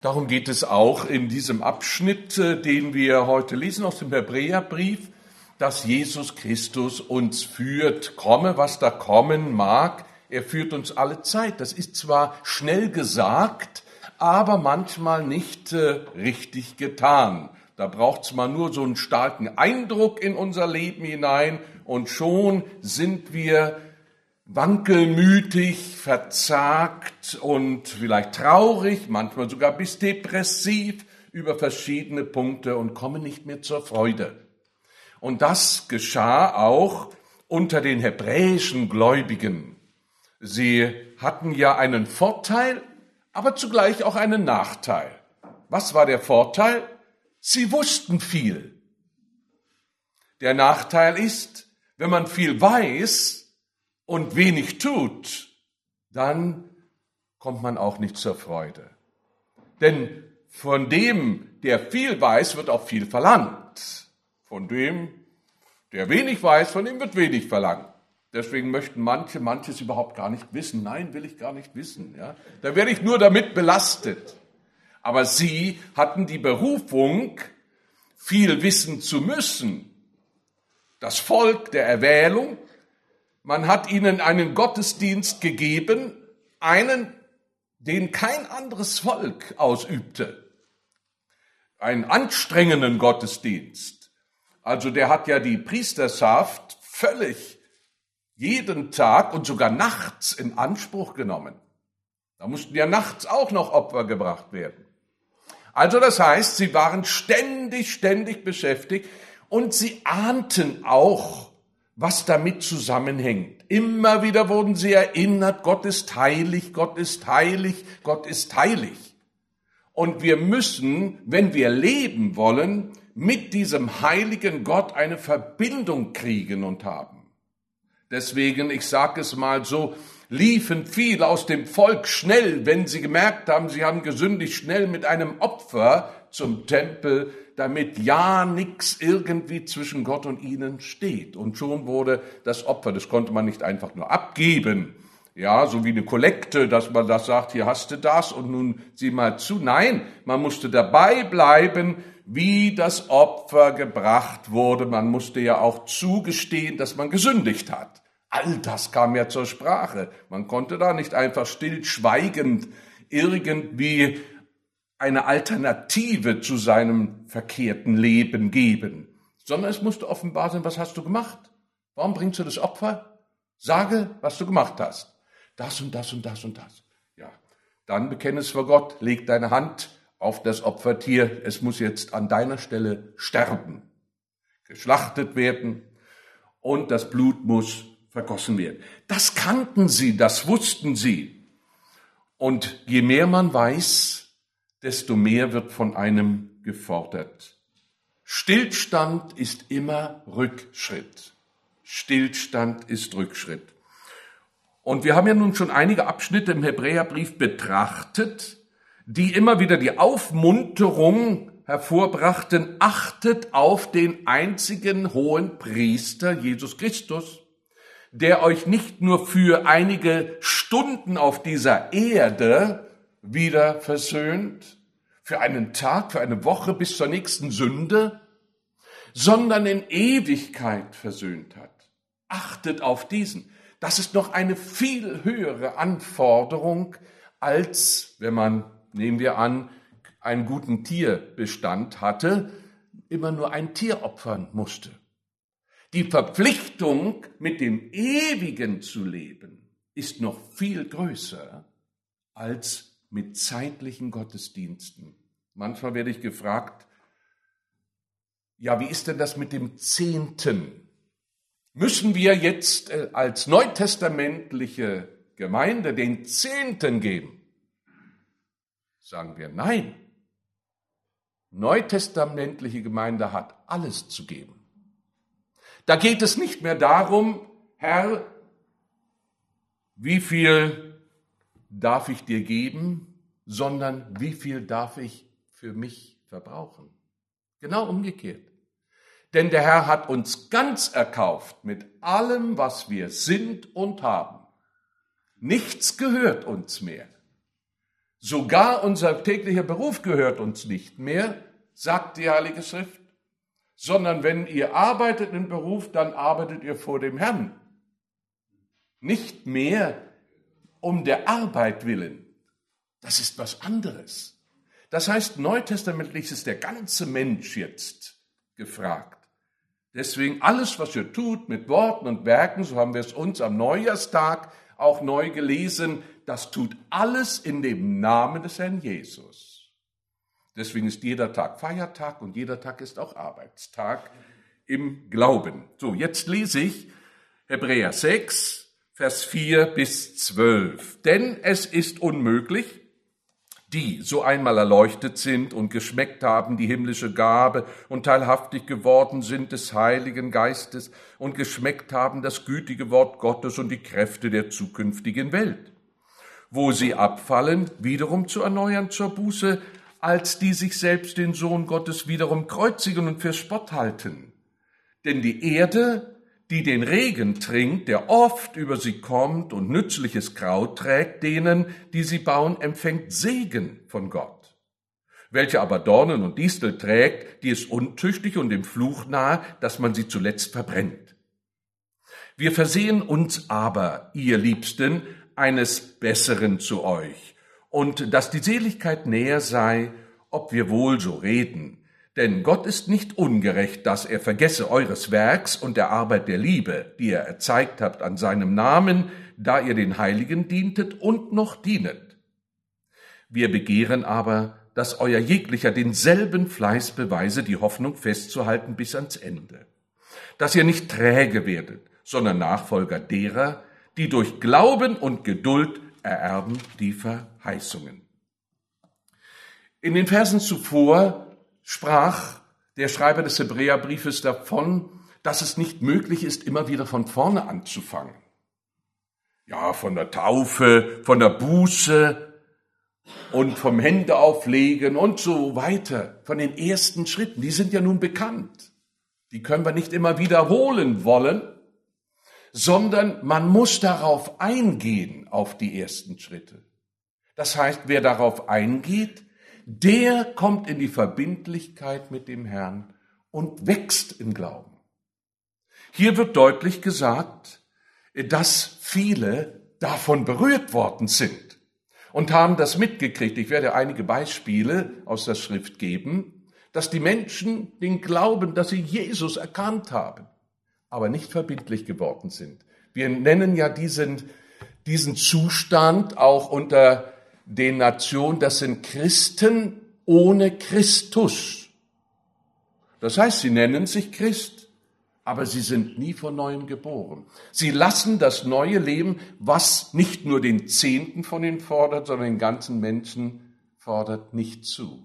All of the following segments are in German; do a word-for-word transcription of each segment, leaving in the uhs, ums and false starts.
Darum geht es auch in diesem Abschnitt, den wir heute lesen aus dem Hebräerbrief, dass Jesus Christus uns führt. Komme, was da kommen mag, er führt uns alle Zeit. Das ist zwar schnell gesagt, aber manchmal nicht äh, richtig getan. Da braucht es mal nur so einen starken Eindruck in unser Leben hinein und schon sind wir wankelmütig, verzagt und vielleicht traurig, manchmal sogar bis depressiv über verschiedene Punkte und kommen nicht mehr zur Freude. Und das geschah auch unter den hebräischen Gläubigen. Sie hatten ja einen Vorteil, aber zugleich auch einen Nachteil. Was war der Vorteil? Sie wussten viel. Der Nachteil ist, wenn man viel weiß und wenig tut, dann kommt man auch nicht zur Freude. Denn von dem, der viel weiß, wird auch viel verlangt. Von dem, der wenig weiß, von dem wird wenig verlangt. Deswegen möchten manche manches überhaupt gar nicht wissen. Nein, will ich gar nicht wissen. Ja? Da werde ich nur damit belastet. Aber sie hatten die Berufung, viel wissen zu müssen. Das Volk der Erwählung, man hat ihnen einen Gottesdienst gegeben, einen, den kein anderes Volk ausübte. Einen anstrengenden Gottesdienst. Also der hat ja die Priesterschaft völlig jeden Tag und sogar nachts in Anspruch genommen. Da mussten ja nachts auch noch Opfer gebracht werden. Also das heißt, sie waren ständig, ständig beschäftigt und sie ahnten auch, was damit zusammenhängt. Immer wieder wurden sie erinnert, Gott ist heilig, Gott ist heilig, Gott ist heilig. Und wir müssen, wenn wir leben wollen, mit diesem heiligen Gott eine Verbindung kriegen und haben. Deswegen, ich sage es mal so, liefen viele aus dem Volk schnell, wenn sie gemerkt haben, sie haben gesündigt, schnell mit einem Opfer zum Tempel, damit ja nichts irgendwie zwischen Gott und ihnen steht. Und schon wurde das Opfer, das konnte man nicht einfach nur abgeben, ja, so wie eine Kollekte, dass man das sagt, hier hast du das und nun sieh mal zu. Nein, man musste dabei bleiben, wie das Opfer gebracht wurde. Man musste ja auch zugestehen, dass man gesündigt hat. All das kam ja zur Sprache. Man konnte da nicht einfach stillschweigend irgendwie eine Alternative zu seinem verkehrten Leben geben, sondern es musste offenbar sein, was hast du gemacht? Warum bringst du das Opfer? Sage, was du gemacht hast. Das und das und das und das. Ja, dann bekenne es vor Gott, leg deine Hand auf das Opfertier, es muss jetzt an deiner Stelle sterben, geschlachtet werden und das Blut muss vergossen werden. Das kannten sie, das wussten sie. Und je mehr man weiß, desto mehr wird von einem gefordert. Stillstand ist immer Rückschritt. Stillstand ist Rückschritt. Und wir haben ja nun schon einige Abschnitte im Hebräerbrief betrachtet, die immer wieder die Aufmunterung hervorbrachten, achtet auf den einzigen hohen Priester, Jesus Christus, der euch nicht nur für einige Stunden auf dieser Erde wieder versöhnt, für einen Tag, für eine Woche bis zur nächsten Sünde, sondern in Ewigkeit versöhnt hat. Achtet auf diesen. Das ist noch eine viel höhere Anforderung, als wenn man, nehmen wir an, einen guten Tierbestand hatte, immer nur ein Tier opfern musste. Die Verpflichtung, mit dem Ewigen zu leben, ist noch viel größer als mit zeitlichen Gottesdiensten. Manchmal werde ich gefragt, ja, wie ist denn das mit dem Zehnten? Müssen wir jetzt als neutestamentliche Gemeinde den Zehnten geben? Sagen wir nein. Neutestamentliche Gemeinde hat alles zu geben. Da geht es nicht mehr darum, Herr, wie viel darf ich dir geben, sondern wie viel darf ich für mich verbrauchen. Genau umgekehrt. Denn der Herr hat uns ganz erkauft mit allem, was wir sind und haben. Nichts gehört uns mehr, Sogar unser täglicher Beruf gehört uns nicht mehr, sagt die Heilige Schrift, sondern wenn ihr arbeitet im Beruf, dann arbeitet ihr vor dem Herrn. Nicht mehr um der Arbeit willen. Das ist was anderes. Das heißt, neutestamentlich ist der ganze Mensch jetzt gefragt. Deswegen alles, was ihr tut mit Worten und Werken, so haben wir es uns am Neujahrstag auch neu gelesen, das tut alles in dem Namen des Herrn Jesus. Deswegen ist jeder Tag Feiertag und jeder Tag ist auch Arbeitstag im Glauben. So, jetzt lese ich Hebräer sechs, Vers vier bis zwölf. Denn es ist unmöglich, die so einmal erleuchtet sind und geschmeckt haben die himmlische Gabe und teilhaftig geworden sind des Heiligen Geistes und geschmeckt haben das gütige Wort Gottes und die Kräfte der zukünftigen Welt, wo sie abfallen, wiederum zu erneuern zur Buße, als die sich selbst den Sohn Gottes wiederum kreuzigen und für Spott halten. Denn die Erde, die den Regen trinkt, der oft über sie kommt und nützliches Kraut trägt, denen, die sie bauen, empfängt Segen von Gott. Welche aber Dornen und Distel trägt, die ist untüchtig und dem Fluch nahe, dass man sie zuletzt verbrennt. Wir versehen uns aber, ihr Liebsten, eines Besseren zu euch, und dass die Seligkeit näher sei, ob wir wohl so reden. Denn Gott ist nicht ungerecht, dass er vergesse eures Werks und der Arbeit der Liebe, die ihr erzeigt habt an seinem Namen, da ihr den Heiligen dientet und noch dienet. Wir begehren aber, dass euer jeglicher denselben Fleiß beweise, die Hoffnung festzuhalten bis ans Ende. Dass ihr nicht träge werdet, sondern Nachfolger derer, die durch Glauben und Geduld ererben die Verheißungen. In den Versen zuvor sprach der Schreiber des Hebräerbriefes davon, dass es nicht möglich ist, immer wieder von vorne anzufangen. Ja, von der Taufe, von der Buße und vom Händeauflegen und so weiter, von den ersten Schritten. Die sind ja nun bekannt. Die können wir nicht immer wiederholen wollen, sondern man muss darauf eingehen, auf die ersten Schritte. Das heißt, wer darauf eingeht, der kommt in die Verbindlichkeit mit dem Herrn und wächst im Glauben. Hier wird deutlich gesagt, dass viele davon berührt worden sind und haben das mitgekriegt. Ich werde einige Beispiele aus der Schrift geben, dass die Menschen den Glauben, dass sie Jesus erkannt haben, aber nicht verbindlich geworden sind. Wir nennen ja diesen, diesen Zustand auch unter den Nationen, das sind Christen ohne Christus. Das heißt, sie nennen sich Christ, aber sie sind nie von Neuem geboren. Sie lassen das neue Leben, was nicht nur den Zehnten von ihnen fordert, sondern den ganzen Menschen fordert, nicht zu.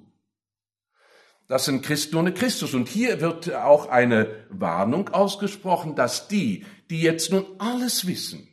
Das sind Christen ohne Christus. Und hier wird auch eine Warnung ausgesprochen, dass die, die jetzt nun alles wissen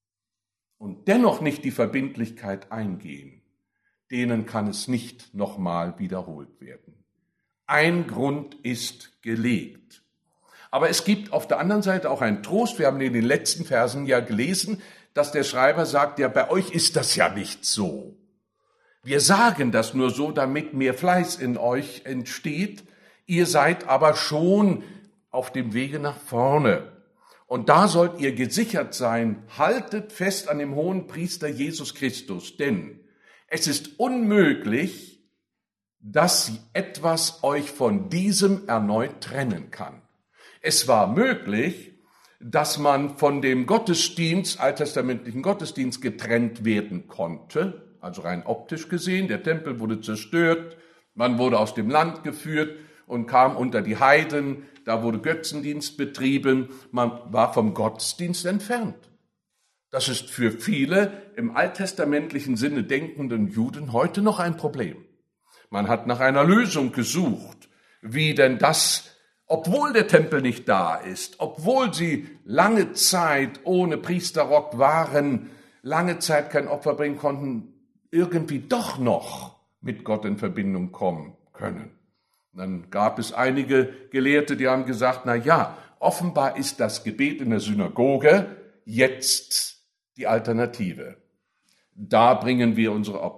und dennoch nicht die Verbindlichkeit eingehen, denen kann es nicht nochmal wiederholt werden. Ein Grund ist gelegt. Aber es gibt auf der anderen Seite auch einen Trost. Wir haben in den letzten Versen ja gelesen, dass der Schreiber sagt, ja, bei euch ist das ja nicht so. Wir sagen das nur so, damit mehr Fleiß in euch entsteht. Ihr seid aber schon auf dem Wege nach vorne. Und da sollt ihr gesichert sein, haltet fest an dem hohen Priester Jesus Christus, denn es ist unmöglich, dass etwas euch von diesem erneut trennen kann. Es war möglich, dass man von dem Gottesdienst, alttestamentlichen Gottesdienst, getrennt werden konnte, also rein optisch gesehen. Der Tempel wurde zerstört, man wurde aus dem Land geführt und kam unter die Heiden, da wurde Götzendienst betrieben, man war vom Gottesdienst entfernt. Das ist für viele im alttestamentlichen Sinne denkenden Juden heute noch ein Problem. Man hat nach einer Lösung gesucht, wie denn das, obwohl der Tempel nicht da ist, obwohl sie lange Zeit ohne Priesterrock waren, lange Zeit kein Opfer bringen konnten, irgendwie doch noch mit Gott in Verbindung kommen können. Dann gab es einige Gelehrte, die haben gesagt, na ja, offenbar ist das Gebet in der Synagoge jetzt die Alternative. Da bringen wir unsere Opfer.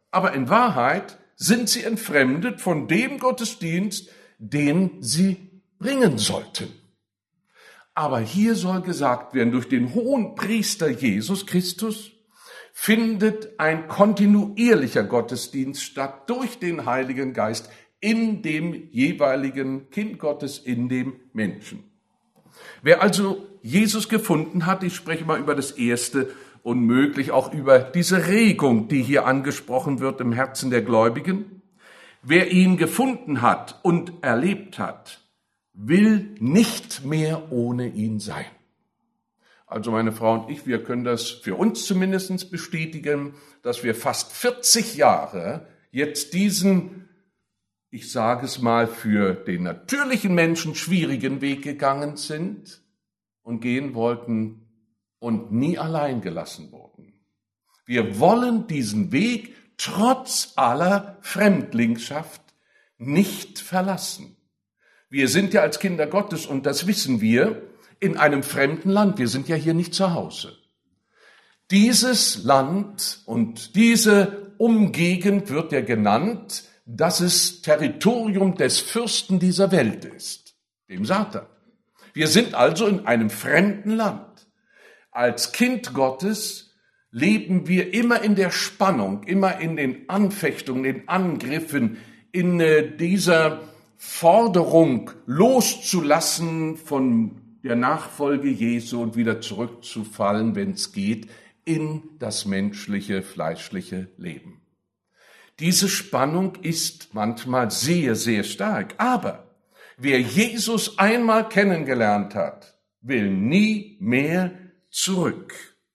aber in Wahrheit sind sie entfremdet von dem Gottesdienst, den sie bringen sollten. Aber hier soll gesagt werden, durch den Hohenpriester Jesus Christus findet ein kontinuierlicher Gottesdienst statt durch den Heiligen Geist in dem jeweiligen Kind Gottes, in dem Menschen. Wer also Jesus gefunden hat, ich spreche mal über das Erste und möglich auch über diese Regung, die hier angesprochen wird im Herzen der Gläubigen. Wer ihn gefunden hat und erlebt hat, will nicht mehr ohne ihn sein. Also meine Frau und ich, wir können das für uns zumindest bestätigen, dass wir fast vierzig Jahre jetzt diesen, ich sage es mal, für den natürlichen Menschen schwierigen Weg gegangen sind und gehen wollten und nie allein gelassen wurden. Wir wollen diesen Weg trotz aller Fremdlingschaft nicht verlassen. Wir sind ja als Kinder Gottes, und das wissen wir, in einem fremden Land. Wir sind ja hier nicht zu Hause. Dieses Land und diese Umgegend wird ja genannt, dass es Territorium des Fürsten dieser Welt ist, dem Satan. Wir sind also in einem fremden Land. Als Kind Gottes leben wir immer in der Spannung, immer in den Anfechtungen, den Angriffen, in dieser Forderung loszulassen von der Nachfolge Jesu und wieder zurückzufallen, wenn es geht, in das menschliche, fleischliche Leben. Diese Spannung ist manchmal sehr, sehr stark. Aber wer Jesus einmal kennengelernt hat, will nie mehr zurück.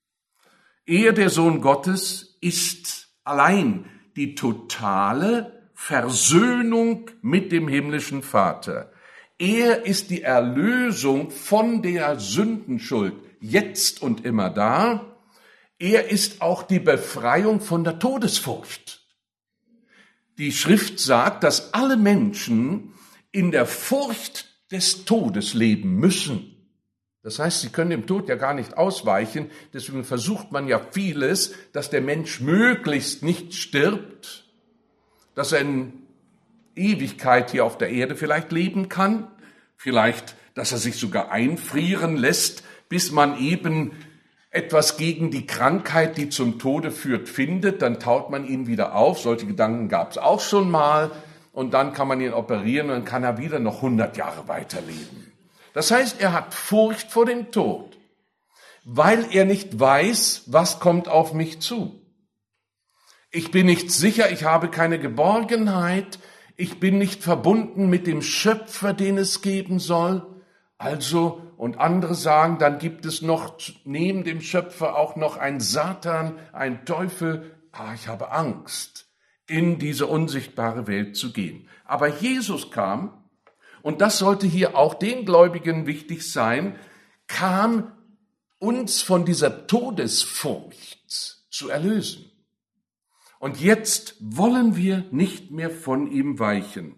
Er, der Sohn Gottes, ist allein die totale Versöhnung mit dem himmlischen Vater. Er ist die Erlösung von der Sündenschuld, jetzt und immer da. Er ist auch die Befreiung von der Todesfurcht. Die Schrift sagt, dass alle Menschen in der Furcht des Todes leben müssen. Das heißt, sie können dem Tod ja gar nicht ausweichen. Deswegen versucht man ja vieles, dass der Mensch möglichst nicht stirbt, dass er in Ewigkeit hier auf der Erde vielleicht leben kann, vielleicht, dass er sich sogar einfrieren lässt, bis man eben etwas gegen die Krankheit, die zum Tode führt, findet, dann taut man ihn wieder auf. Solche Gedanken gab es auch schon mal. Und dann kann man ihn operieren und dann kann er wieder noch hundert Jahre weiterleben. Das heißt, er hat Furcht vor dem Tod, weil er nicht weiß, was kommt auf mich zu. Ich bin nicht sicher, ich habe keine Geborgenheit, ich bin nicht verbunden mit dem Schöpfer, den es geben soll. Also, und andere sagen, dann gibt es noch neben dem Schöpfer auch noch einen Satan, einen Teufel. Ah, ich habe Angst, in diese unsichtbare Welt zu gehen. Aber Jesus kam, und das sollte hier auch den Gläubigen wichtig sein, kam uns von dieser Todesfurcht zu erlösen. Und jetzt wollen wir nicht mehr von ihm weichen.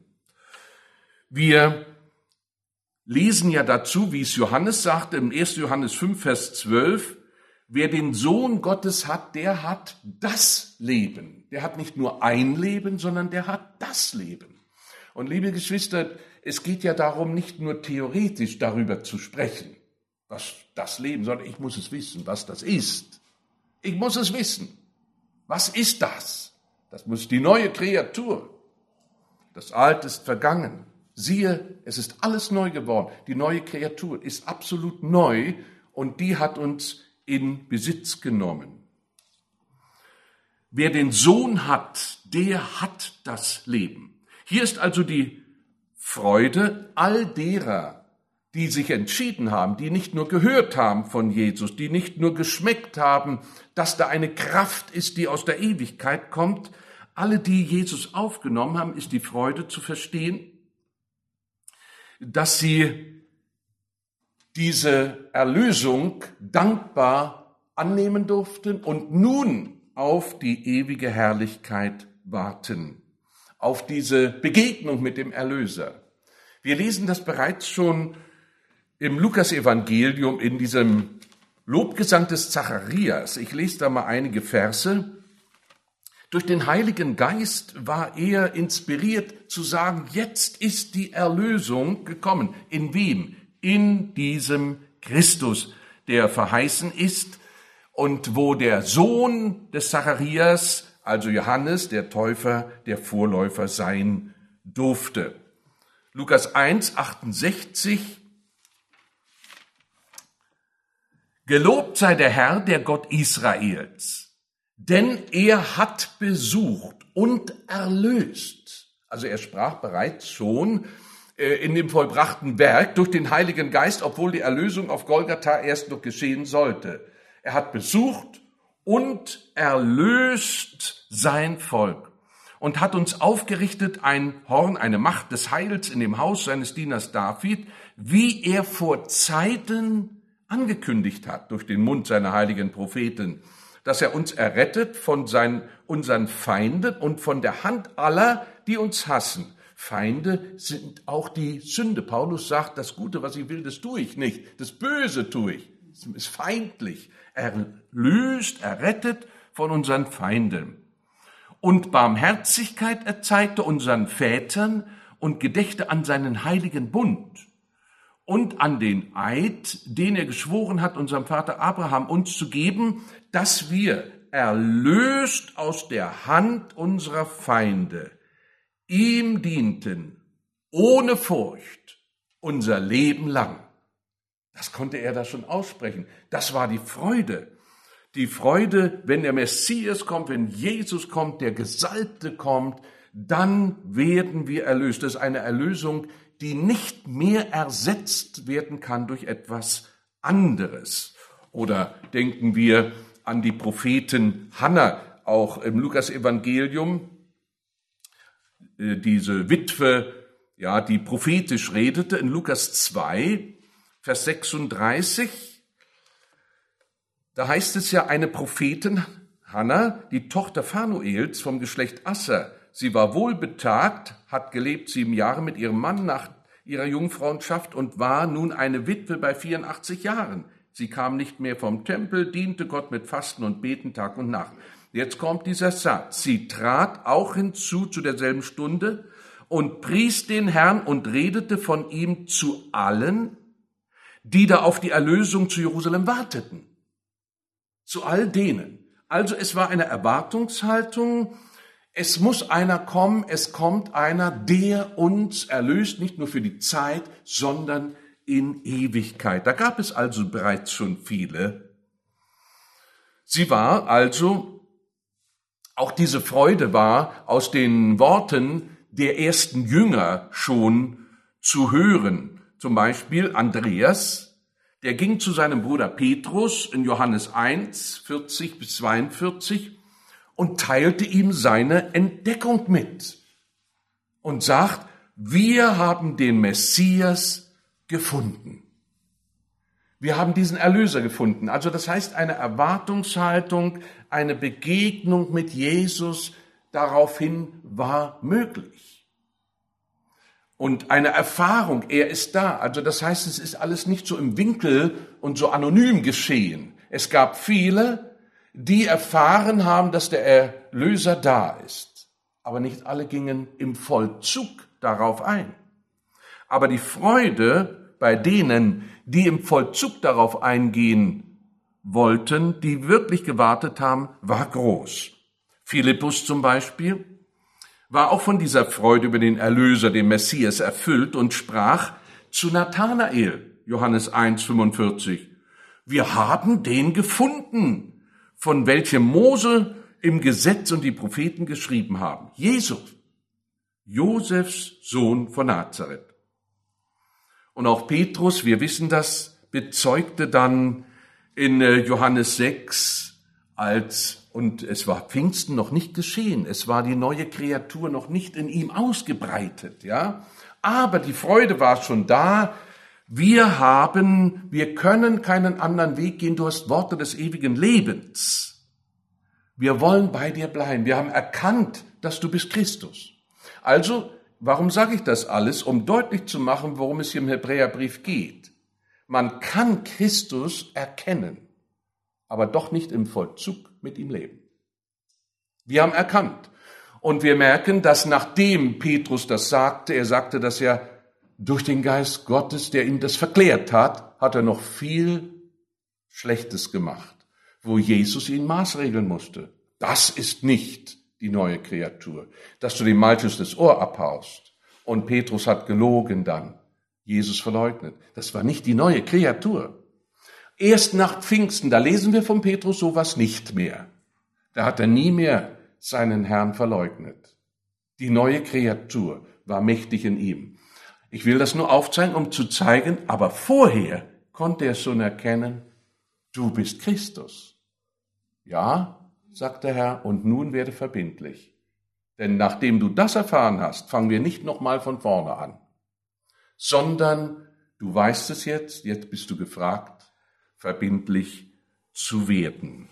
Wir lesen ja dazu, wie es Johannes sagte, im ersten Johannes fünf, Vers zwölf, wer den Sohn Gottes hat, der hat das Leben. Der hat nicht nur ein Leben, sondern der hat das Leben. Und liebe Geschwister, es geht ja darum, nicht nur theoretisch darüber zu sprechen, was das Leben, sondern ich muss es wissen, was das ist. Ich muss es wissen. Was ist das? Das muss die neue Kreatur. Das Alte ist vergangen. Siehe, es ist alles neu geworden. Die neue Kreatur ist absolut neu und die hat uns in Besitz genommen. Wer den Sohn hat, der hat das Leben. Hier ist also die Freude all derer, die sich entschieden haben, die nicht nur gehört haben von Jesus, die nicht nur geschmeckt haben, dass da eine Kraft ist, die aus der Ewigkeit kommt. Alle, die Jesus aufgenommen haben, ist die Freude zu verstehen, dass sie diese Erlösung dankbar annehmen durften und nun auf die ewige Herrlichkeit warten, auf diese Begegnung mit dem Erlöser. Wir lesen das bereits schon im Lukas-Evangelium in diesem Lobgesang des Zacharias. Ich lese da mal einige Verse. Durch den Heiligen Geist war er inspiriert zu sagen, jetzt ist die Erlösung gekommen. In wem? In diesem Christus, der verheißen ist und wo der Sohn des Zacharias, also Johannes, der Täufer, der Vorläufer sein durfte. Lukas eins, achtundsechzig. Gelobt sei der Herr, der Gott Israels, denn er hat besucht und erlöst. Also er sprach bereits schon äh, in dem vollbrachten Werk durch den Heiligen Geist, obwohl die Erlösung auf Golgatha erst noch geschehen sollte. Er hat besucht und erlöst sein Volk und hat uns aufgerichtet ein Horn, eine Macht des Heils in dem Haus seines Dieners David, wie er vor Zeiten angekündigt hat durch den Mund seiner heiligen Propheten, dass er uns errettet von seinen, unseren Feinden und von der Hand aller, die uns hassen. Feinde sind auch die Sünde. Paulus sagt, das Gute, was ich will, das tue ich nicht. Das Böse tue ich. Es ist feindlich. Erlöst, errettet von unseren Feinden. Und Barmherzigkeit erzeigte unseren Vätern und gedächte an seinen heiligen Bund und an den Eid, den er geschworen hat, unserem Vater Abraham uns zu geben, dass wir erlöst aus der Hand unserer Feinde ihm dienten, ohne Furcht, unser Leben lang. Das konnte er da schon aussprechen. Das war die Freude. Die Freude, wenn der Messias kommt, wenn Jesus kommt, der Gesalbte kommt, dann werden wir erlöst. Das ist eine Erlösung, die nicht mehr ersetzt werden kann durch etwas anderes. Oder denken wir an die Prophetin Hannah, auch im Lukas-Evangelium, diese Witwe, ja, die prophetisch redete, in Lukas zwei, Vers sechsunddreißig, da heißt es ja, eine Prophetin, Hannah, die Tochter Phanuels vom Geschlecht Asser, sie war wohlbetagt, hat gelebt sieben Jahre mit ihrem Mann nach ihrer Jungfrauenschaft und war nun eine Witwe bei vierundachtzig Jahren. Sie kam nicht mehr vom Tempel, diente Gott mit Fasten und Beten Tag und Nacht. Jetzt kommt dieser Satz. Sie trat auch hinzu zu derselben Stunde und pries den Herrn und redete von ihm zu allen, die da auf die Erlösung zu Jerusalem warteten. Zu all denen. Also es war eine Erwartungshaltung. Es muss einer kommen, es kommt einer, der uns erlöst, nicht nur für die Zeit, sondern in Ewigkeit. Da gab es also bereits schon viele. Sie war also, auch diese Freude war aus den Worten der ersten Jünger schon zu hören. Zum Beispiel Andreas, der ging zu seinem Bruder Petrus in Johannes eins, vierzig bis zweiundvierzig und teilte ihm seine Entdeckung mit und sagt, wir haben den Messias gefunden. Wir haben diesen Erlöser gefunden. Also das heißt, eine Erwartungshaltung, eine Begegnung mit Jesus daraufhin war möglich. Und eine Erfahrung, er ist da. Also das heißt, es ist alles nicht so im Winkel und so anonym geschehen. Es gab viele, die erfahren haben, dass der Erlöser da ist. Aber nicht alle gingen im Vollzug darauf ein. Aber die Freude bei denen, die im Vollzug darauf eingehen wollten, die wirklich gewartet haben, war groß. Philippus zum Beispiel war auch von dieser Freude über den Erlöser, den Messias, erfüllt und sprach zu Nathanael, Johannes eins, fünfundvierzig, wir haben den gefunden, von welchem Mose im Gesetz und die Propheten geschrieben haben. Jesus, Josefs Sohn von Nazareth. Und auch Petrus, wir wissen das, bezeugte dann in Johannes sechs, als und es war Pfingsten noch nicht geschehen. Es war die neue Kreatur noch nicht in ihm ausgebreitet, ja. Aber die Freude war schon da. Wir haben, wir können keinen anderen Weg gehen. Du hast Worte des ewigen Lebens. Wir wollen bei dir bleiben. Wir haben erkannt, dass du bist Christus. Also, warum sage ich das alles? Um deutlich zu machen, worum es hier im Hebräerbrief geht. Man kann Christus erkennen, aber doch nicht im Vollzug mit ihm leben. Wir haben erkannt. Und wir merken, dass nachdem Petrus das sagte, er sagte das ja durch den Geist Gottes, der ihm das verklärt hat, hat er noch viel Schlechtes gemacht, wo Jesus ihn maßregeln musste. Das ist nicht die neue Kreatur, dass du dem Malchus das Ohr abhaust. Und Petrus hat gelogen dann, Jesus verleugnet. Das war nicht die neue Kreatur. Erst nach Pfingsten, da lesen wir von Petrus sowas nicht mehr. Da hat er nie mehr seinen Herrn verleugnet. Die neue Kreatur war mächtig in ihm. Ich will das nur aufzeigen, um zu zeigen, aber vorher konnte er schon erkennen, du bist Christus. Ja, sagt der Herr, und nun werde verbindlich. Denn nachdem du das erfahren hast, fangen wir nicht nochmal von vorne an, sondern du weißt es jetzt, jetzt bist du gefragt, verbindlich zu werden.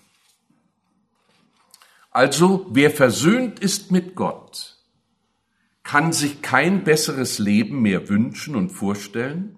Also, wer versöhnt ist mit Gott, kann sich kein besseres Leben mehr wünschen und vorstellen.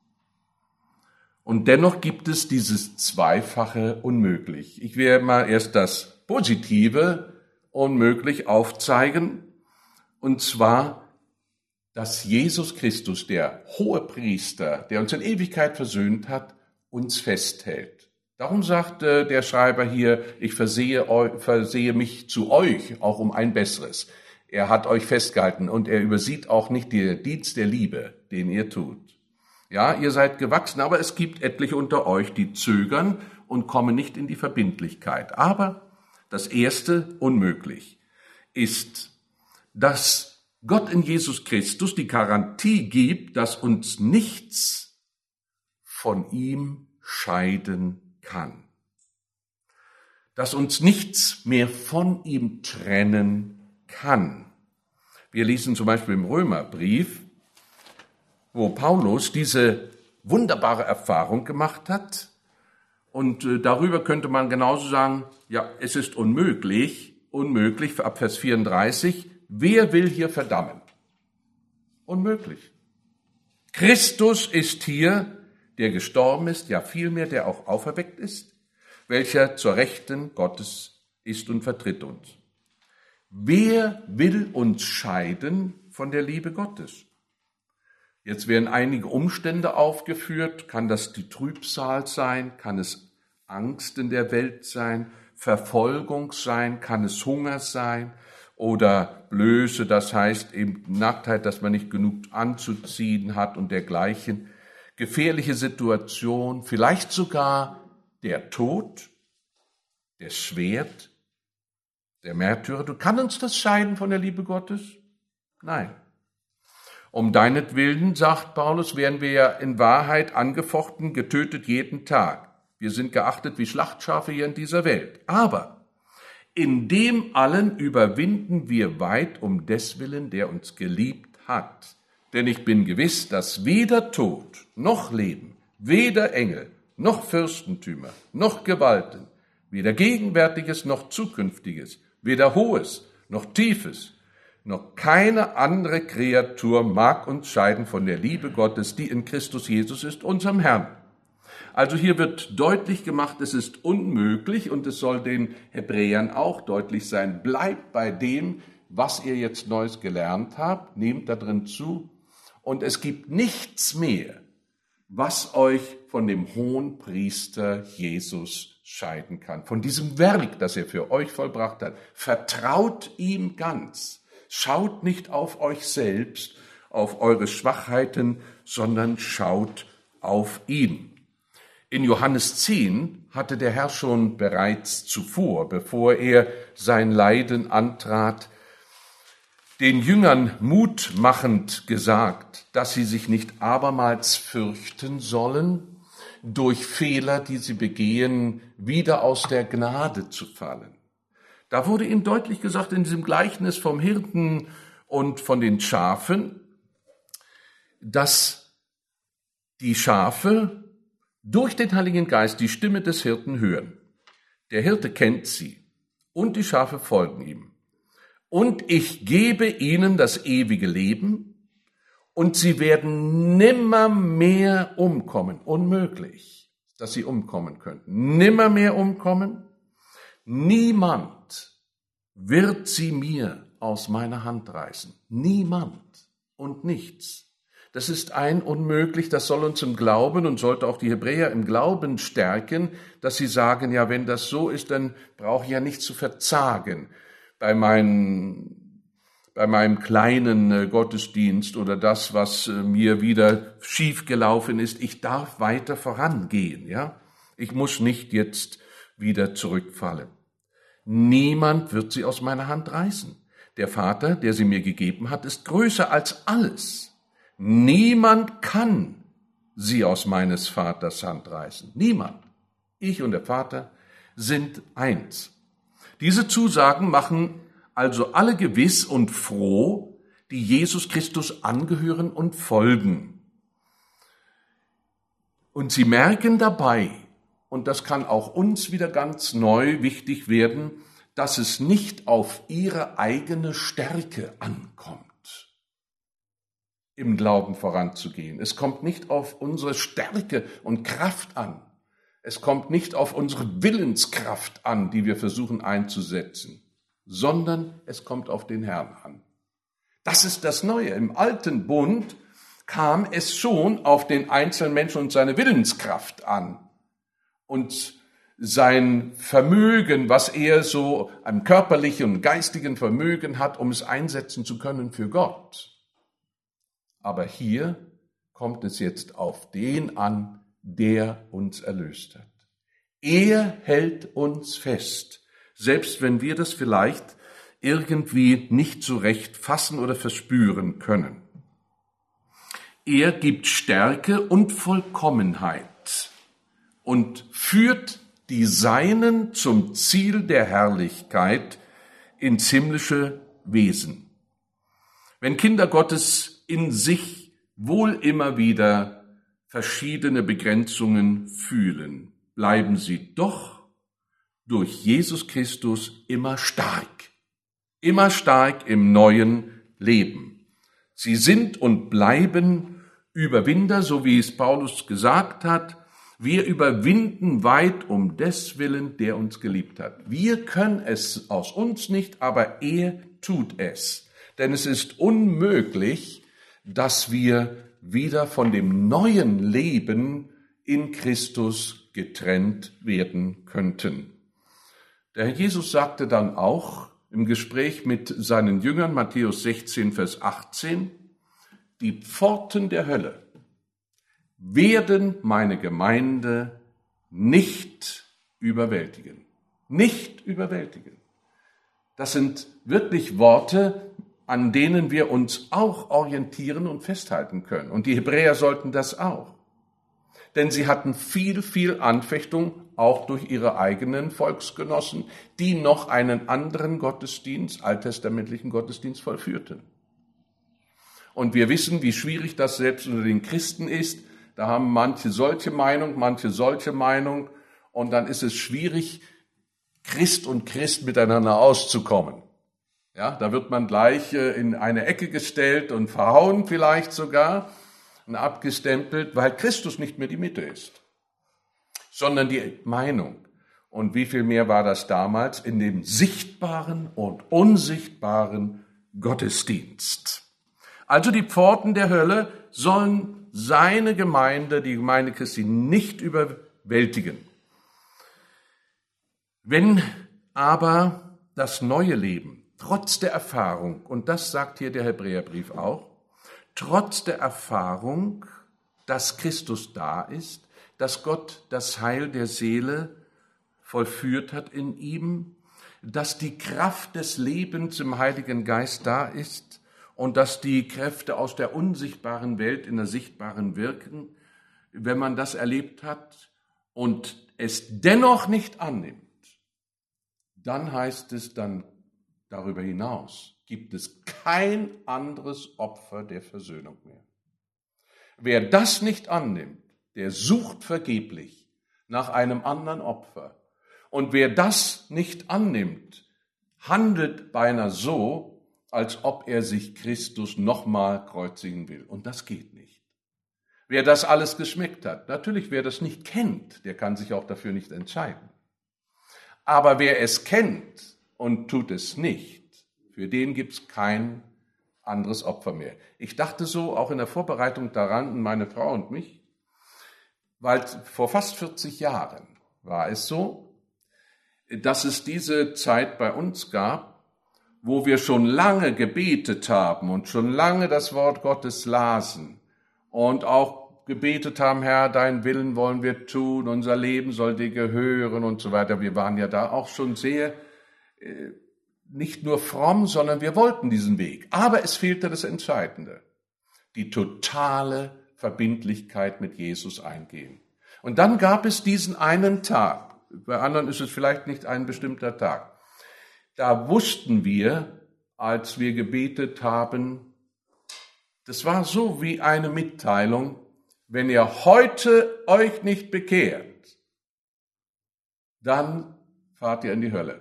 Und dennoch gibt es dieses zweifache Unmöglich. Ich werde mal erst das Positive Unmöglich aufzeigen, und zwar, dass Jesus Christus, der Hohepriester, der uns in Ewigkeit versöhnt hat, uns festhält. Darum sagt äh, der Schreiber hier, ich versehe, eu, versehe mich zu euch, auch um ein Besseres. Er hat euch festgehalten und er übersieht auch nicht den Dienst der Liebe, den ihr tut. Ja, ihr seid gewachsen, aber es gibt etliche unter euch, die zögern und kommen nicht in die Verbindlichkeit. Aber das erste Unmöglich ist, dass Gott in Jesus Christus die Garantie gibt, dass uns nichts von ihm scheiden kann. Dass uns nichts mehr von ihm trennen kann. Wir lesen zum Beispiel im Römerbrief, wo Paulus diese wunderbare Erfahrung gemacht hat. Und darüber könnte man genauso sagen, ja, es ist unmöglich, unmöglich, ab Vers vierunddreißig, wer will hier verdammen? Unmöglich. Christus ist hier, der gestorben ist, ja vielmehr, der auch auferweckt ist, welcher zur Rechten Gottes ist und vertritt uns. Wer will uns scheiden von der Liebe Gottes? Jetzt werden einige Umstände aufgeführt. Kann das die Trübsal sein? Kann es Angst in der Welt sein? Verfolgung sein? Kann es Hunger sein? Oder Blöße, das heißt eben Nacktheit, dass man nicht genug anzuziehen hat und dergleichen. Gefährliche Situation, vielleicht sogar der Tod, das Schwert, der Märtyrer. Du kannst uns das scheiden von der Liebe Gottes? Nein. Um deinetwillen, sagt Paulus, werden wir ja in Wahrheit angefochten, getötet jeden Tag. Wir sind geachtet wie Schlachtschafe hier in dieser Welt. Aber in dem allen überwinden wir weit um deswillen, der uns geliebt hat. Denn ich bin gewiss, dass weder Tod noch Leben, weder Engel noch Fürstentümer noch Gewalten, weder Gegenwärtiges noch Zukünftiges, weder Hohes noch Tiefes, noch keine andere Kreatur mag uns scheiden von der Liebe Gottes, die in Christus Jesus ist, unserem Herrn. Also hier wird deutlich gemacht, es ist unmöglich, und es soll den Hebräern auch deutlich sein, bleibt bei dem, was ihr jetzt Neues gelernt habt, nehmt da drin zu, und es gibt nichts mehr, was euch von dem Hohenpriester Jesus scheiden kann, von diesem Werk, das er für euch vollbracht hat. Vertraut ihm ganz. Schaut nicht auf euch selbst, auf eure Schwachheiten, sondern schaut auf ihn. In Johannes zehn hatte der Herr schon bereits zuvor, bevor er sein Leiden antrat, den Jüngern mutmachend gesagt, dass sie sich nicht abermals fürchten sollen, durch Fehler, die sie begehen, wieder aus der Gnade zu fallen. Da wurde ihnen deutlich gesagt in diesem Gleichnis vom Hirten und von den Schafen, dass die Schafe durch den Heiligen Geist die Stimme des Hirten hören. Der Hirte kennt sie und die Schafe folgen ihm. Und ich gebe ihnen das ewige Leben und sie werden nimmermehr umkommen. Unmöglich, dass sie umkommen könnten. Nimmermehr umkommen. Niemand wird sie mir aus meiner Hand reißen. Niemand und nichts. Das ist ein unmöglich, das soll uns im Glauben und sollte auch die Hebräer im Glauben stärken, dass sie sagen, ja, wenn das so ist, dann brauche ich ja nicht zu verzagen bei meinen, bei meinem kleinen Gottesdienst oder das, was mir wieder schiefgelaufen ist. Ich darf weiter vorangehen, ja. Ich muss nicht jetzt wieder zurückfallen. Niemand wird sie aus meiner Hand reißen. Der Vater, der sie mir gegeben hat, ist größer als alles. Niemand kann sie aus meines Vaters Hand reißen. Niemand. Ich und der Vater sind eins. Diese Zusagen machen also alle gewiss und froh, die Jesus Christus angehören und folgen. Und sie merken dabei, und das kann auch uns wieder ganz neu wichtig werden, dass es nicht auf ihre eigene Stärke ankommt, im Glauben voranzugehen. Es kommt nicht auf unsere Stärke und Kraft an. Es kommt nicht auf unsere Willenskraft an, die wir versuchen einzusetzen, sondern es kommt auf den Herrn an. Das ist das Neue. Im alten Bund kam es schon auf den einzelnen Menschen und seine Willenskraft an und sein Vermögen, was er so am körperlichen und geistigen Vermögen hat, um es einsetzen zu können für Gott. Aber hier kommt es jetzt auf den an, der uns erlöst hat. Er hält uns fest, selbst wenn wir das vielleicht irgendwie nicht so recht fassen oder verspüren können. Er gibt Stärke und Vollkommenheit und führt die Seinen zum Ziel der Herrlichkeit ins himmlische Wesen. Wenn Kinder Gottes in sich wohl immer wieder verschiedene Begrenzungen fühlen, bleiben sie doch durch Jesus Christus immer stark, immer stark im neuen Leben. Sie sind und bleiben Überwinder, so wie es Paulus gesagt hat. Wir überwinden weit um des Willen, der uns geliebt hat. Wir können es aus uns nicht, aber er tut es. Denn es ist unmöglich, dass wir wieder von dem neuen Leben in Christus getrennt werden könnten. Der Herr Jesus sagte dann auch im Gespräch mit seinen Jüngern, Matthäus sechzehn, Vers achtzehn, die Pforten der Hölle werden meine Gemeinde nicht überwältigen. Nicht überwältigen. Das sind wirklich Worte, an denen wir uns auch orientieren und festhalten können. Und die Hebräer sollten das auch. Denn sie hatten viel, viel Anfechtung, auch durch ihre eigenen Volksgenossen, die noch einen anderen Gottesdienst, alttestamentlichen Gottesdienst vollführten. Und wir wissen, wie schwierig das selbst unter den Christen ist. Da haben manche solche Meinung, manche solche Meinung. Und dann ist es schwierig, Christ und Christ miteinander auszukommen. Ja, da wird man gleich in eine Ecke gestellt und verhauen vielleicht sogar und abgestempelt, weil Christus nicht mehr die Mitte ist, sondern die Meinung. Und wie viel mehr war das damals in dem sichtbaren und unsichtbaren Gottesdienst? Also die Pforten der Hölle sollen seine Gemeinde, die Gemeinde Christi, nicht überwältigen. Wenn aber das neue Leben, trotz der Erfahrung, und das sagt hier der Hebräerbrief auch, trotz der Erfahrung, dass Christus da ist, dass Gott das Heil der Seele vollführt hat in ihm, dass die Kraft des Lebens im Heiligen Geist da ist und dass die Kräfte aus der unsichtbaren Welt in der sichtbaren wirken, wenn man das erlebt hat und es dennoch nicht annimmt, dann heißt es dann, darüber hinaus gibt es kein anderes Opfer der Versöhnung mehr. Wer das nicht annimmt, der sucht vergeblich nach einem anderen Opfer. Und wer das nicht annimmt, handelt beinahe so, als ob er sich Christus nochmal kreuzigen will. Und das geht nicht. Wer das alles geschmeckt hat, natürlich wer das nicht kennt, der kann sich auch dafür nicht entscheiden. Aber wer es kennt und tut es nicht, für den gibt es kein anderes Opfer mehr. Ich dachte so auch in der Vorbereitung daran, meine Frau und mich, weil vor fast vierzig Jahren war es so, dass es diese Zeit bei uns gab, wo wir schon lange gebetet haben und schon lange das Wort Gottes lasen und auch gebetet haben, Herr, deinen Willen wollen wir tun, unser Leben soll dir gehören und so weiter. Wir waren ja da auch schon sehr, äh, nicht nur fromm, sondern wir wollten diesen Weg. Aber es fehlte das Entscheidende, die totale Verbindlichkeit mit Jesus eingehen. Und dann gab es diesen einen Tag, bei anderen ist es vielleicht nicht ein bestimmter Tag, da wussten wir, als wir gebetet haben, das war so wie eine Mitteilung, wenn ihr heute euch nicht bekehrt, dann fahrt ihr in die Hölle.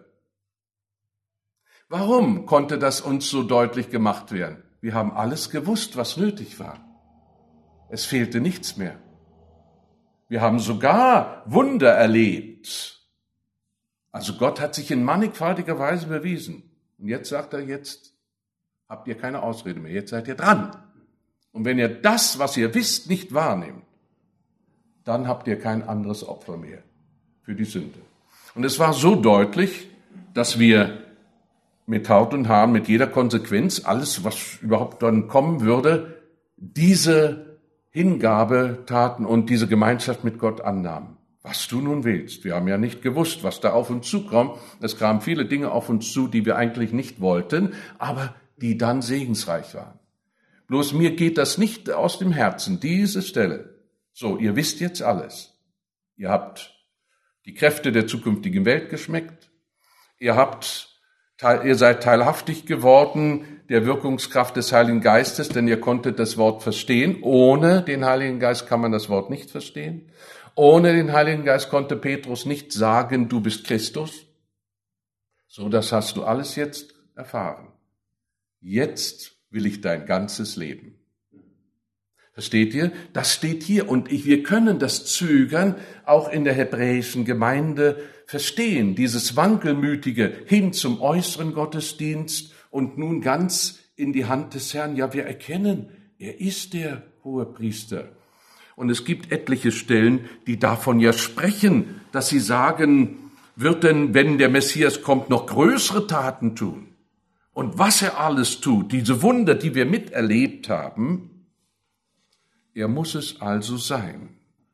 Warum konnte das uns so deutlich gemacht werden? Wir haben alles gewusst, was nötig war. Es fehlte nichts mehr. Wir haben sogar Wunder erlebt. Also Gott hat sich in mannigfaltiger Weise bewiesen. Und jetzt sagt er, jetzt habt ihr keine Ausrede mehr, jetzt seid ihr dran. Und wenn ihr das, was ihr wisst, nicht wahrnehmt, dann habt ihr kein anderes Opfer mehr für die Sünde. Und es war so deutlich, dass wir mit Haut und Haaren, mit jeder Konsequenz, alles, was überhaupt dann kommen würde, diese Hingabe taten und diese Gemeinschaft mit Gott annahmen. Was du nun willst. Wir haben ja nicht gewusst, was da auf uns zukommt. Es kamen viele Dinge auf uns zu, die wir eigentlich nicht wollten, aber die dann segensreich waren. Bloß mir geht das nicht aus dem Herzen, diese Stelle. So, ihr wisst jetzt alles. Ihr habt die Kräfte der zukünftigen Welt geschmeckt. Ihr habt Ihr seid teilhaftig geworden der Wirkungskraft des Heiligen Geistes, denn ihr konntet das Wort verstehen. Ohne den Heiligen Geist kann man das Wort nicht verstehen. Ohne den Heiligen Geist konnte Petrus nicht sagen, du bist Christus. So, das hast du alles jetzt erfahren. Jetzt will ich dein ganzes Leben. Versteht ihr? Das steht hier und ich, wir können das Zögern auch in der hebräischen Gemeinde verstehen, dieses Wankelmütige hin zum äußeren Gottesdienst und nun ganz in die Hand des Herrn. Ja, wir erkennen, er ist der Hohepriester. Und es gibt etliche Stellen, die davon ja sprechen, dass sie sagen, wird denn, wenn der Messias kommt, noch größere Taten tun? Und was er alles tut, diese Wunder, die wir miterlebt haben, er muss es also sein.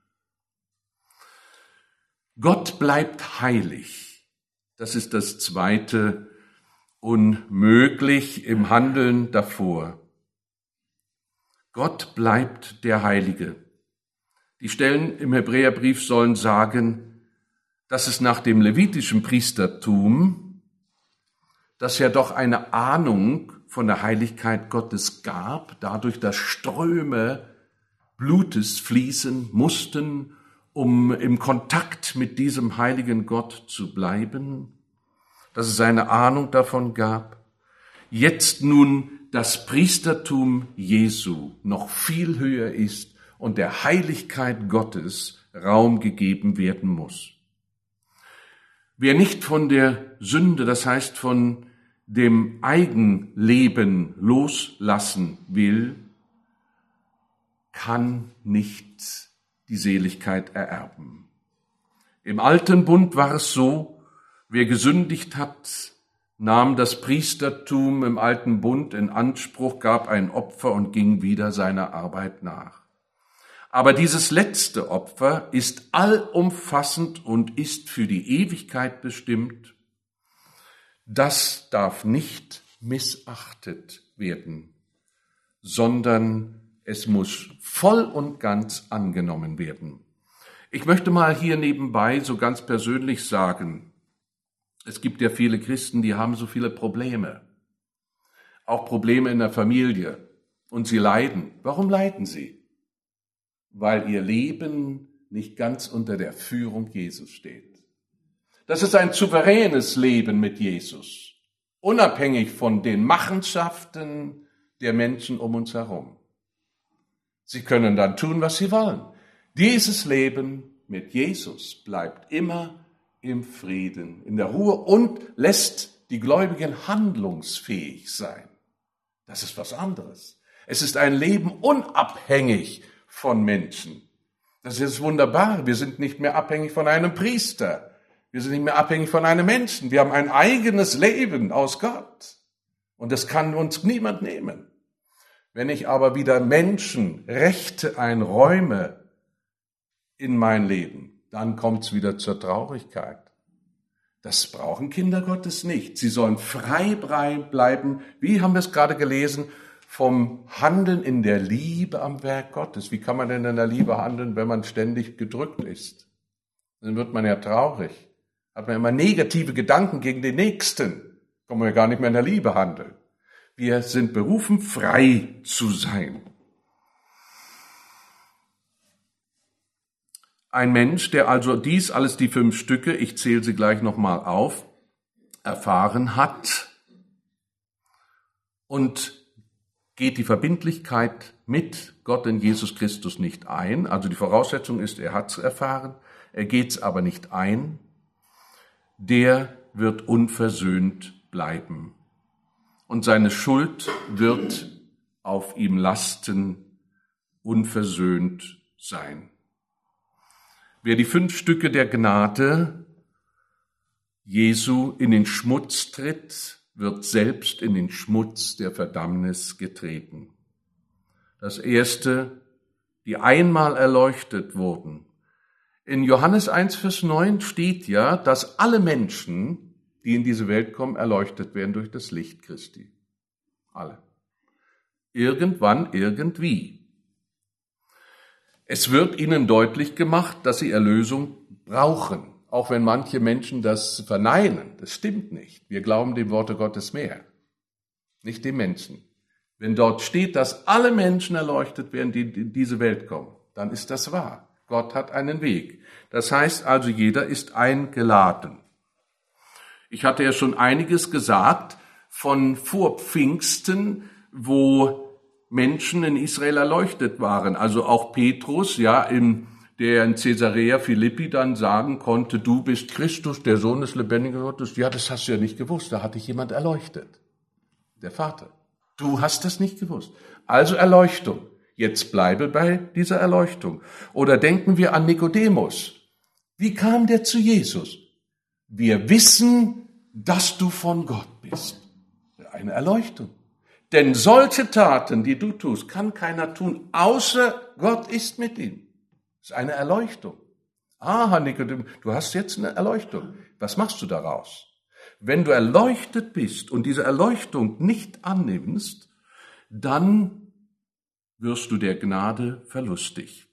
Gott bleibt heilig. Das ist das zweite, unmöglich im Handeln davor. Gott bleibt der Heilige. Die Stellen im Hebräerbrief sollen sagen, dass es nach dem levitischen Priestertum, das ja doch eine Ahnung von der Heiligkeit Gottes gab, dadurch, dass Ströme Blutes fließen mussten, um im Kontakt mit diesem heiligen Gott zu bleiben, dass es eine Ahnung davon gab, jetzt nun das Priestertum Jesu noch viel höher ist und der Heiligkeit Gottes Raum gegeben werden muss. Wer nicht von der Sünde, das heißt von dem Eigenleben loslassen will, kann nicht die Seligkeit ererben. Im alten Bund war es so, wer gesündigt hat, nahm das Priestertum im alten Bund in Anspruch, gab ein Opfer und ging wieder seiner Arbeit nach. Aber dieses letzte Opfer ist allumfassend und ist für die Ewigkeit bestimmt. Das darf nicht missachtet werden, sondern es muss voll und ganz angenommen werden. Ich möchte mal hier nebenbei so ganz persönlich sagen, es gibt ja viele Christen, die haben so viele Probleme. Auch Probleme in der Familie. Und sie leiden. Warum leiden sie? Weil ihr Leben nicht ganz unter der Führung Jesus steht. Das ist ein souveränes Leben mit Jesus, unabhängig von den Machenschaften der Menschen um uns herum. Sie können dann tun, was sie wollen. Dieses Leben mit Jesus bleibt immer im Frieden, in der Ruhe und lässt die Gläubigen handlungsfähig sein. Das ist was anderes. Es ist ein Leben unabhängig von Menschen. Das ist wunderbar. Wir sind nicht mehr abhängig von einem Priester. Wir sind nicht mehr abhängig von einem Menschen. Wir haben ein eigenes Leben aus Gott. Und das kann uns niemand nehmen. Wenn ich aber wieder Menschen Rechte einräume in mein Leben, dann kommt es wieder zur Traurigkeit. Das brauchen Kinder Gottes nicht. Sie sollen frei bleiben, wie haben wir es gerade gelesen, vom Handeln in der Liebe am Werk Gottes. Wie kann man denn in der Liebe handeln, wenn man ständig gedrückt ist? Dann wird man ja traurig. Hat man immer negative Gedanken gegen den Nächsten. Kann man ja gar nicht mehr in der Liebe handeln. Wir sind berufen, frei zu sein. Ein Mensch, der also dies alles, die fünf Stücke, ich zähle sie gleich nochmal auf, erfahren hat und geht die Verbindlichkeit mit Gott in Jesus Christus nicht ein. Also die Voraussetzung ist, er hat es erfahren, er geht es aber nicht ein. Der wird unversöhnt bleiben. Und seine Schuld wird auf ihm lasten, unversöhnt sein. Wer die fünf Stücke der Gnade Jesu in den Schmutz tritt, wird selbst in den Schmutz der Verdammnis getreten. Das erste, die einmal erleuchtet wurden. In Johannes eins, Vers neun steht ja, dass alle Menschen, die in diese Welt kommen, erleuchtet werden durch das Licht Christi. Alle. Irgendwann, irgendwie. Es wird ihnen deutlich gemacht, dass sie Erlösung brauchen, auch wenn manche Menschen das verneinen. Das stimmt nicht. Wir glauben dem Worte Gottes mehr, nicht dem Menschen. Wenn dort steht, dass alle Menschen erleuchtet werden, die in diese Welt kommen, dann ist das wahr. Gott hat einen Weg. Das heißt also, jeder ist eingeladen. Ich hatte ja schon einiges gesagt von vor Pfingsten, wo Menschen in Israel erleuchtet waren. Also auch Petrus, ja, in, der in Caesarea Philippi dann sagen konnte, du bist Christus, der Sohn des lebendigen Gottes. Ja, das hast du ja nicht gewusst, da hat dich jemand erleuchtet. Der Vater. Du hast das nicht gewusst. Also Erleuchtung. Jetzt bleibe bei dieser Erleuchtung. Oder denken wir an Nikodemus. Wie kam der zu Jesus? Wir wissen, dass du von Gott bist. Eine Erleuchtung. Denn solche Taten, die du tust, kann keiner tun, außer Gott ist mit ihm. Das ist eine Erleuchtung. Aha, Nikodemus, du hast jetzt eine Erleuchtung. Was machst du daraus? Wenn du erleuchtet bist und diese Erleuchtung nicht annimmst, dann wirst du der Gnade verlustig.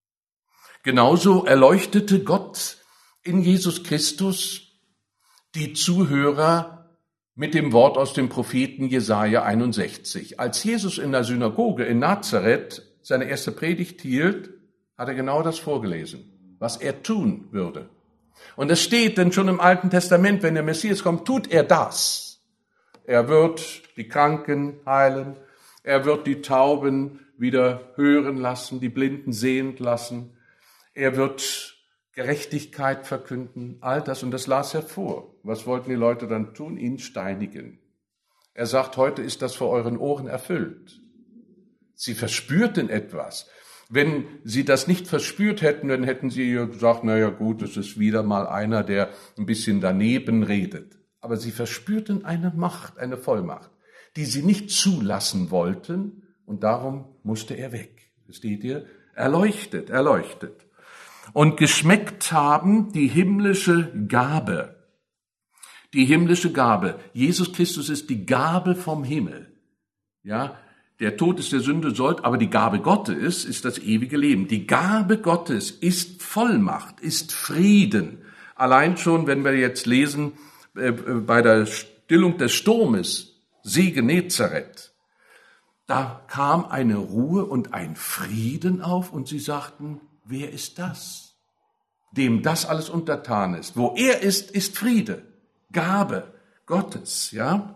Genauso erleuchtete Gott in Jesus Christus die Zuhörer mit dem Wort aus dem Propheten Jesaja einundsechzig. Als Jesus in der Synagoge in Nazareth seine erste Predigt hielt, hat er genau das vorgelesen, was er tun würde. Und es steht denn schon im Alten Testament, wenn der Messias kommt, tut er das. Er wird die Kranken heilen, er wird die Tauben wieder hören lassen, die Blinden sehend lassen, er wird Gerechtigkeit verkünden, all das, und das las er vor. Was wollten die Leute dann tun? Ihn steinigen. Er sagt, heute ist das vor euren Ohren erfüllt. Sie verspürten etwas. Wenn sie das nicht verspürt hätten, dann hätten sie gesagt, na ja gut, es ist wieder mal einer, der ein bisschen daneben redet. Aber sie verspürten eine Macht, eine Vollmacht, die sie nicht zulassen wollten, und darum musste er weg. Versteht ihr? Erleuchtet, erleuchtet. Und geschmeckt haben die himmlische Gabe. Die himmlische Gabe. Jesus Christus ist die Gabe vom Himmel. Ja, der Tod ist der Sünde sollt, aber die Gabe Gottes ist das ewige Leben. Die Gabe Gottes ist Vollmacht, ist Frieden. Allein schon, wenn wir jetzt lesen, äh, bei der Stillung des Sturmes, See Genezareth, da kam eine Ruhe und ein Frieden auf, und sie sagten, wer ist das? Dem das alles untertan ist. Wo er ist, ist Friede, Gabe Gottes, ja?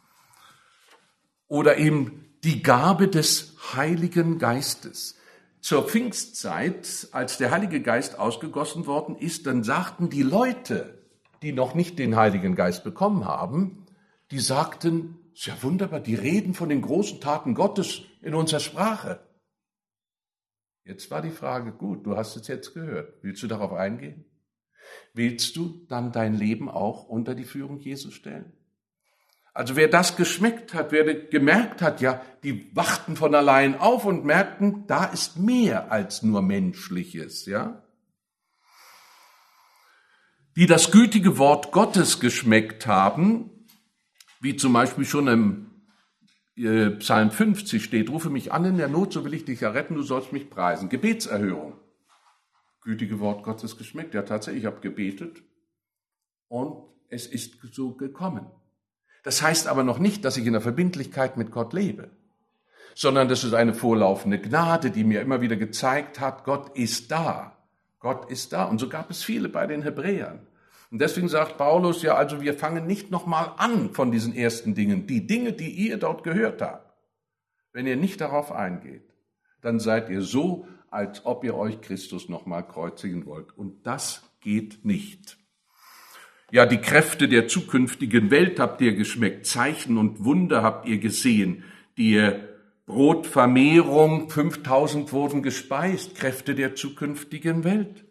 Oder eben die Gabe des Heiligen Geistes. Zur Pfingstzeit, als der Heilige Geist ausgegossen worden ist, dann sagten die Leute, die noch nicht den Heiligen Geist bekommen haben, die sagten, ist ja wunderbar, die reden von den großen Taten Gottes in unserer Sprache. Jetzt war die Frage, gut, du hast es jetzt gehört. Willst du darauf eingehen? Willst du dann dein Leben auch unter die Führung Jesu stellen? Also wer das geschmeckt hat, wer gemerkt hat, ja, die wachten von allein auf und merkten, da ist mehr als nur Menschliches, ja. Die das gütige Wort Gottes geschmeckt haben, wie zum Beispiel schon im äh, Psalm fünfzig steht, rufe mich an in der Not, so will ich dich erretten, du sollst mich preisen. Gebetserhörung. Gütige Wort Gottes geschmeckt. Ja, tatsächlich, ich habe gebetet und es ist so gekommen. Das heißt aber noch nicht, dass ich in der Verbindlichkeit mit Gott lebe, sondern das ist eine vorlaufende Gnade, die mir immer wieder gezeigt hat, Gott ist da. Gott ist da. Und so gab es viele bei den Hebräern. Und deswegen sagt Paulus, ja, also wir fangen nicht nochmal an von diesen ersten Dingen. Die Dinge, die ihr dort gehört habt, wenn ihr nicht darauf eingeht, dann seid ihr so, als ob ihr euch Christus nochmal kreuzigen wollt. Und das geht nicht. Ja, die Kräfte der zukünftigen Welt habt ihr geschmeckt, Zeichen und Wunder habt ihr gesehen, die Brotvermehrung, fünftausend wurden gespeist, Kräfte der zukünftigen Welt.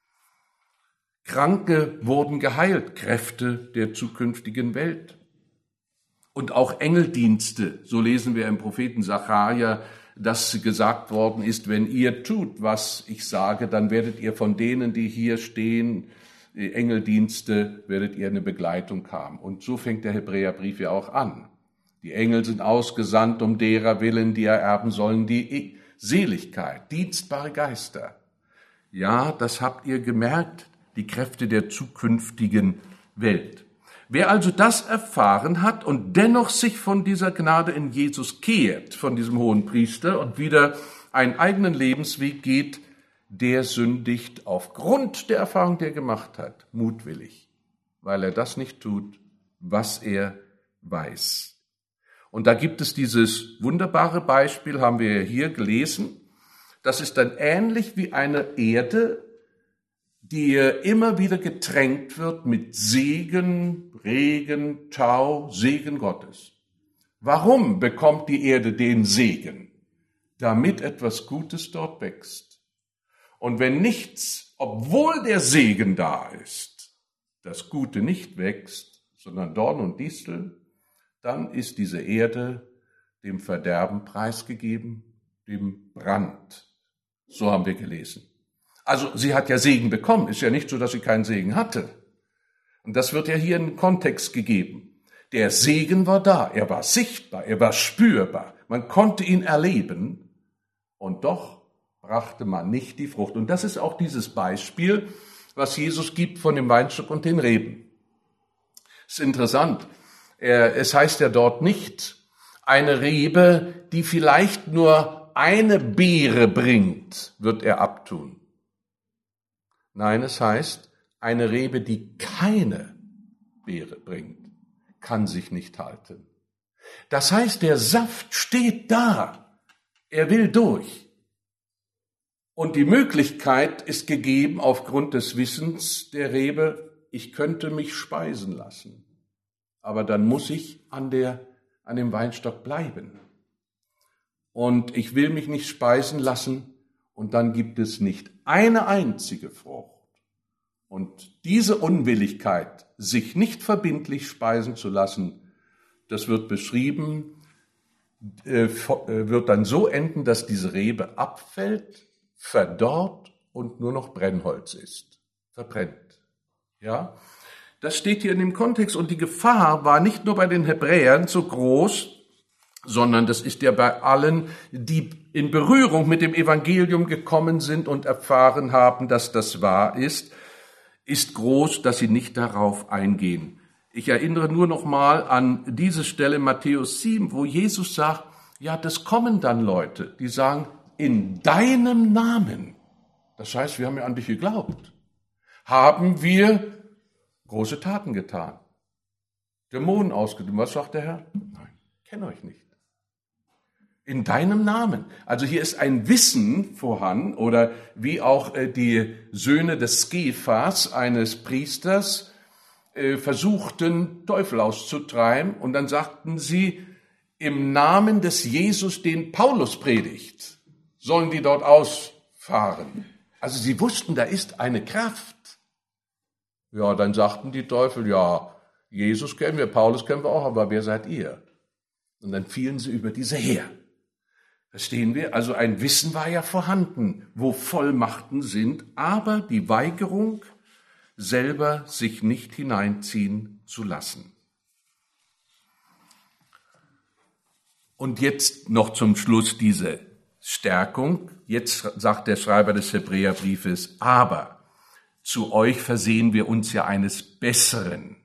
Kranke wurden geheilt, Kräfte der zukünftigen Welt. Und auch Engeldienste, so lesen wir im Propheten Sacharja, dass gesagt worden ist, wenn ihr tut, was ich sage, dann werdet ihr von denen, die hier stehen, die Engeldienste, werdet ihr eine Begleitung haben. Und so fängt der Hebräerbrief ja auch an. Die Engel sind ausgesandt, um derer willen, die ererben sollen, die Seligkeit, dienstbare Geister. Ja, das habt ihr gemerkt, die Kräfte der zukünftigen Welt. Wer also das erfahren hat und dennoch sich von dieser Gnade in Jesus kehrt, von diesem Hohenpriester und wieder einen eigenen Lebensweg geht, der sündigt aufgrund der Erfahrung, die er gemacht hat, mutwillig, weil er das nicht tut, was er weiß. Und da gibt es dieses wunderbare Beispiel, haben wir hier gelesen. Das ist dann ähnlich wie eine Erde, die immer wieder getränkt wird mit Segen, Regen, Tau, Segen Gottes. Warum bekommt die Erde den Segen? Damit etwas Gutes dort wächst. Und wenn nichts, obwohl der Segen da ist, das Gute nicht wächst, sondern Dorn und Distel, dann ist diese Erde dem Verderben preisgegeben, dem Brand. So haben wir gelesen. Also sie hat ja Segen bekommen. Ist ja nicht so, dass sie keinen Segen hatte. Und das wird ja hier in den Kontext gegeben. Der Segen war da, er war sichtbar, er war spürbar. Man konnte ihn erleben und doch brachte man nicht die Frucht. Und das ist auch dieses Beispiel, was Jesus gibt von dem Weinstock und den Reben. Das ist interessant. Es heißt ja dort nicht, eine Rebe, die vielleicht nur eine Beere bringt, wird er abtun. Nein, es heißt, eine Rebe, die keine Beere bringt, kann sich nicht halten. Das heißt, der Saft steht da. Er will durch. Und die Möglichkeit ist gegeben aufgrund des Wissens der Rebe, ich könnte mich speisen lassen. Aber dann muss ich an der, an dem Weinstock bleiben. Und ich will mich nicht speisen lassen und dann gibt es nicht eine einzige Frucht. Und diese Unwilligkeit, sich nicht verbindlich speisen zu lassen, das wird beschrieben, äh, wird dann so enden, dass diese Rebe abfällt, verdorrt und nur noch Brennholz ist, verbrennt. Ja, das steht hier in dem Kontext. Und die Gefahr war nicht nur bei den Hebräern so groß, sondern das ist ja bei allen, die in Berührung mit dem Evangelium gekommen sind und erfahren haben, dass das wahr ist, ist groß, dass sie nicht darauf eingehen. Ich erinnere nur noch mal an diese Stelle Matthäus sieben, wo Jesus sagt, ja, das kommen dann Leute, die sagen, in deinem Namen, das heißt, wir haben ja an dich geglaubt, haben wir große Taten getan. Dämonen ausgetrieben. Was sagt der Herr? Nein, ich kenne euch nicht. In deinem Namen. Also hier ist ein Wissen vorhanden, oder wie auch die Söhne des Skephas, eines Priesters, äh, versuchten, Teufel auszutreiben. Und dann sagten sie, im Namen des Jesus, den Paulus predigt, sollen die dort ausfahren. Also sie wussten, da ist eine Kraft. Ja, dann sagten die Teufel, ja, Jesus kennen wir, Paulus kennen wir auch, aber wer seid ihr? Und dann fielen sie über diese her. Verstehen wir? Also ein Wissen war ja vorhanden, wo Vollmachten sind, aber die Weigerung, selber sich nicht hineinziehen zu lassen. Und jetzt noch zum Schluss diese Stärkung. Jetzt sagt der Schreiber des Hebräerbriefes, aber zu euch versehen wir uns ja eines Besseren,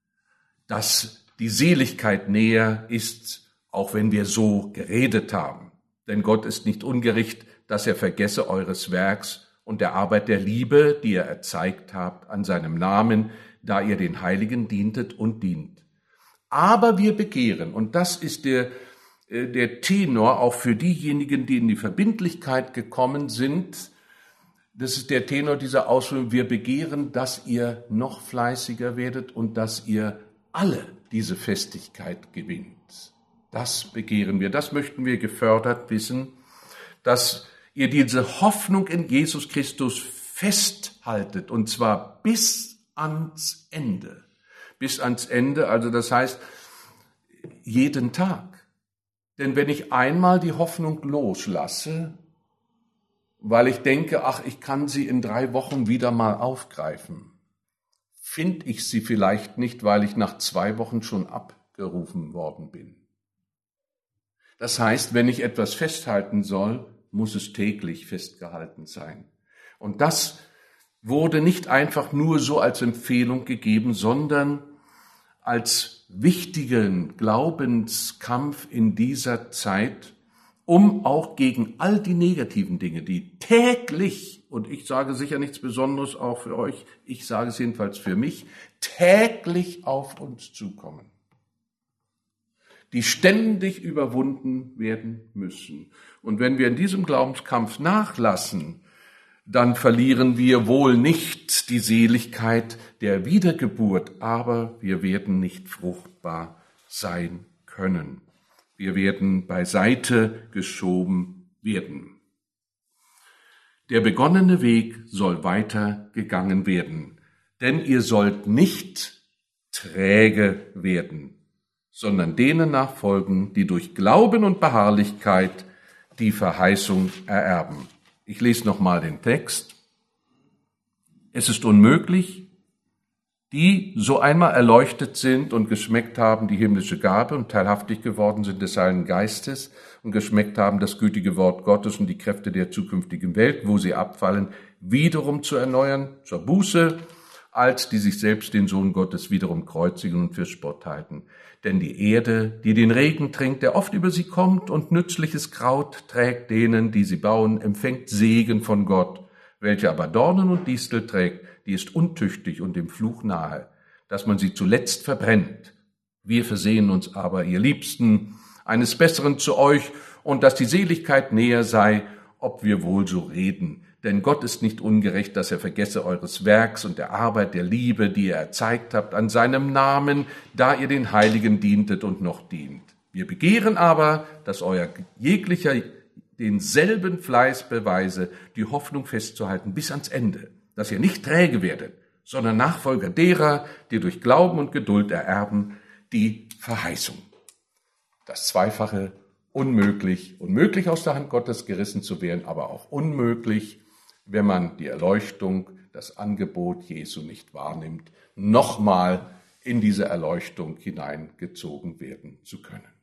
dass die Seligkeit näher ist, auch wenn wir so geredet haben. Denn Gott ist nicht ungerecht, dass er vergesse eures Werks und der Arbeit der Liebe, die ihr erzeigt habt an seinem Namen, da ihr den Heiligen dientet und dient. Aber wir begehren, und das ist der, der Tenor auch für diejenigen, die in die Verbindlichkeit gekommen sind, das ist der Tenor dieser Ausführung, wir begehren, dass ihr noch fleißiger werdet und dass ihr alle diese Festigkeit gewinnt. Das begehren wir, das möchten wir gefördert wissen, dass ihr diese Hoffnung in Jesus Christus festhaltet, und zwar bis ans Ende. Bis ans Ende, also das heißt, jeden Tag. Denn wenn ich einmal die Hoffnung loslasse, weil ich denke, ach, ich kann sie in drei Wochen wieder mal aufgreifen, finde ich sie vielleicht nicht, weil ich nach zwei Wochen schon abgerufen worden bin. Das heißt, wenn ich etwas festhalten soll, muss es täglich festgehalten sein. Und das wurde nicht einfach nur so als Empfehlung gegeben, sondern als wichtigen Glaubenskampf in dieser Zeit, um auch gegen all die negativen Dinge, die täglich, und ich sage sicher nichts Besonderes auch für euch, ich sage es jedenfalls für mich, täglich auf uns zukommen, die ständig überwunden werden müssen. Und wenn wir in diesem Glaubenskampf nachlassen, dann verlieren wir wohl nicht die Seligkeit der Wiedergeburt, aber wir werden nicht fruchtbar sein können. Wir werden beiseite geschoben werden. Der begonnene Weg soll weiter gegangen werden, denn ihr sollt nicht träge werden, sondern denen nachfolgen, die durch Glauben und Beharrlichkeit die Verheißung ererben. Ich lese nochmal den Text. Es ist unmöglich, die so einmal erleuchtet sind und geschmeckt haben die himmlische Gabe und teilhaftig geworden sind des Heiligen Geistes und geschmeckt haben das gütige Wort Gottes und die Kräfte der zukünftigen Welt, wo sie abfallen, wiederum zu erneuern, zur Buße, als die sich selbst den Sohn Gottes wiederum kreuzigen und für Spott halten. Denn die Erde, die den Regen trinkt, der oft über sie kommt und nützliches Kraut trägt denen, die sie bauen, empfängt Segen von Gott. Welche aber Dornen und Distel trägt, die ist untüchtig und dem Fluch nahe, dass man sie zuletzt verbrennt. Wir versehen uns aber, ihr Liebsten, eines Besseren zu euch und dass die Seligkeit näher sei, ob wir wohl so reden. Denn Gott ist nicht ungerecht, dass er vergesse eures Werks und der Arbeit der Liebe, die ihr erzeigt habt, an seinem Namen, da ihr den Heiligen dientet und noch dient. Wir begehren aber, dass euer jeglicher denselben Fleiß beweise, die Hoffnung festzuhalten bis ans Ende, dass ihr nicht träge werdet, sondern Nachfolger derer, die durch Glauben und Geduld ererben, die Verheißung. Das Zweifache unmöglich, unmöglich aus der Hand Gottes gerissen zu werden, aber auch unmöglich, wenn man die Erleuchtung, das Angebot Jesu nicht wahrnimmt, nochmal in diese Erleuchtung hineingezogen werden zu können.